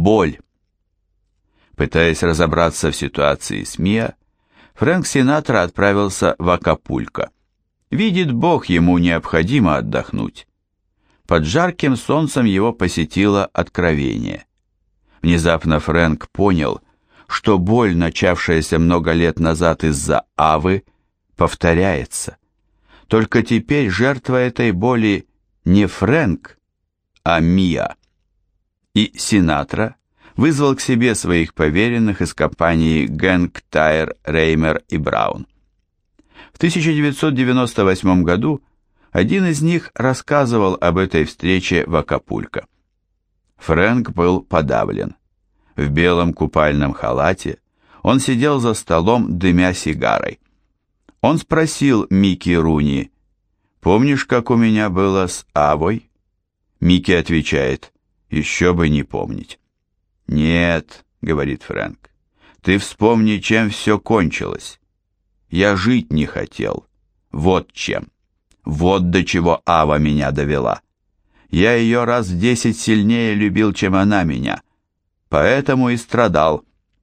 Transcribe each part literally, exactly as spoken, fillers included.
боль. Пытаясь разобраться в ситуации с Миа, Фрэнк Синатра отправился в Акапулько. Видит Бог, ему необходимо отдохнуть. Под жарким солнцем его посетило откровение. Внезапно Фрэнк понял, что боль, начавшаяся много лет назад из-за Авы, повторяется. Только теперь жертва этой боли не Фрэнк, а Миа. И Синатра вызвал к себе своих поверенных из компании Гэнк, Тайр, Реймер и Браун. В тысяча девятьсот девяносто восьмом году один из них рассказывал об этой встрече в Акапулько. Фрэнк был подавлен. В белом купальном халате он сидел за столом, дымя сигарой. Он спросил Микки Руни: «Помнишь, как у меня было с Авой?» Микки отвечает: «Еще бы не помнить». «Нет», — говорит Фрэнк, — «ты вспомни, чем все кончилось. Я жить не хотел. Вот чем. Вот до чего Ава меня довела. Я ее раз в десять сильнее любил, чем она меня. Поэтому и страдал.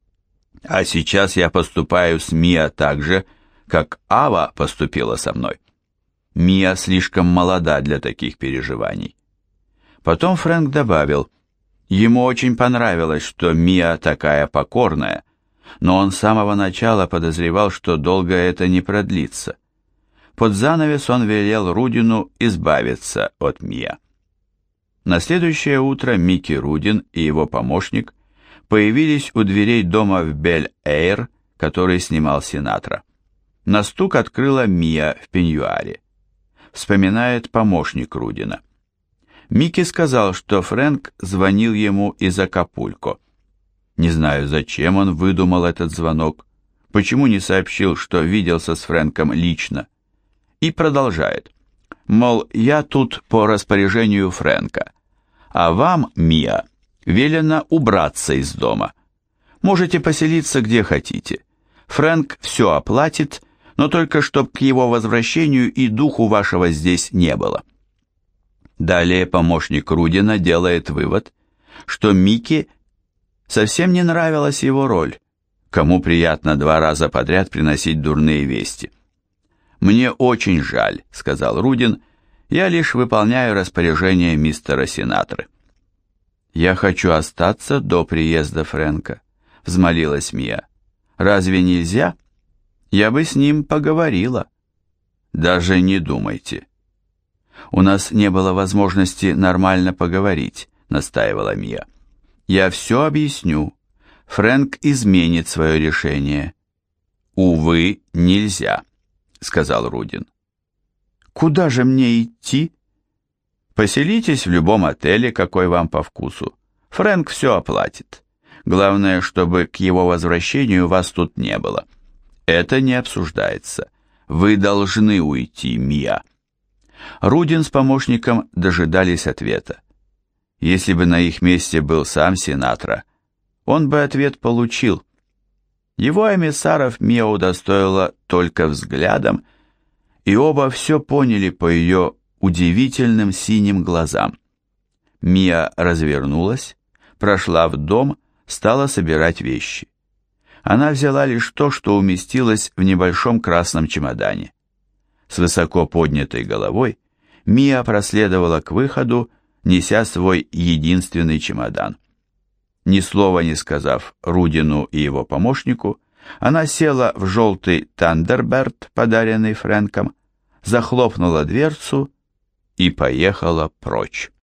А сейчас я поступаю с Миа так же, как Ава поступила со мной. Миа слишком молода для таких переживаний». Потом Фрэнк добавил: ему очень понравилось, что Миа такая покорная, но он с самого начала подозревал, что долго это не продлится. Под занавес он велел Рудину избавиться от Миа. На следующее утро Микки Рудин и его помощник появились у дверей дома в Бель-Эйр, который снимал Синатра. На стук открыла Миа в пеньюаре. Вспоминает помощник Рудина. Микки сказал, что Фрэнк звонил ему из Акапулько. Не знаю, зачем он выдумал этот звонок, почему не сообщил, что виделся с Фрэнком лично. И продолжает. Мол, я тут по распоряжению Фрэнка, а вам, Миа, велено убраться из дома. Можете поселиться где хотите. Фрэнк все оплатит, но только чтоб к его возвращению и духу вашего здесь не было. Далее помощник Рудина делает вывод, что Микки совсем не нравилась его роль, кому приятно два раза подряд приносить дурные вести. «Мне очень жаль», — сказал Рудин, — «я лишь выполняю распоряжение мистера Синатры». «Я хочу остаться до приезда Фрэнка», — взмолилась Миа. «Разве нельзя? Я бы с ним поговорила». «Даже не думайте». «У нас не было возможности нормально поговорить», — настаивала Миа. «Я все объясню. Фрэнк изменит свое решение». «Увы, нельзя», — сказал Рудин. «Куда же мне идти?» «Поселитесь в любом отеле, какой вам по вкусу. Фрэнк все оплатит. Главное, чтобы к его возвращению вас тут не было. Это не обсуждается. Вы должны уйти, Миа». Рудин с помощником дожидались ответа. Если бы на их месте был сам Синатра, он бы ответ получил. Его эмиссаров Миа удостоила только взглядом, и оба все поняли по ее удивительным синим глазам. Миа развернулась, прошла в дом, стала собирать вещи. Она взяла лишь то, что уместилось в небольшом красном чемодане. С высоко поднятой головой Миа проследовала к выходу, неся свой единственный чемодан. Ни слова не сказав Рудину и его помощнику, она села в желтый Тандерберт, подаренный Фрэнком, захлопнула дверцу и поехала прочь.